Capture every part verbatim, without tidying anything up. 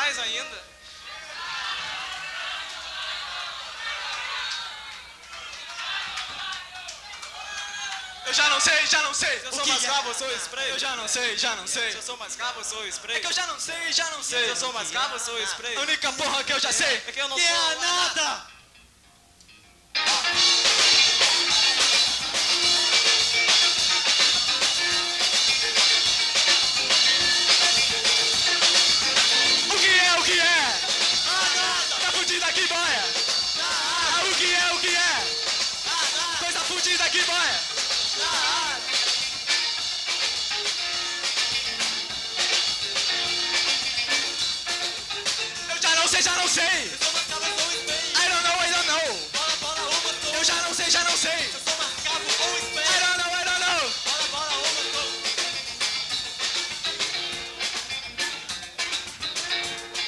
mais ainda. Eu já não sei, já não sei. Se eu o sou que mascar, é. você ou spray? Eu já não sei, já não sei. Se eu sou mascar, você ou spray? É que eu já não sei, já não sei. Se eu sou mascar, você ou spray? A única porra que eu já sei É que eu não que sou é nada. O que é, o que é? Tá fudido aqui, boia. Ah, o que é, o que é? Coisa fudida aqui, boia. Eu já não sei, já não sei. I don't know, I don't know. Eu já não sei, já não sei. I don't know, I don't know.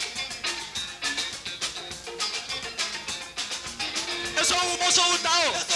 Eu sou o moço o tal.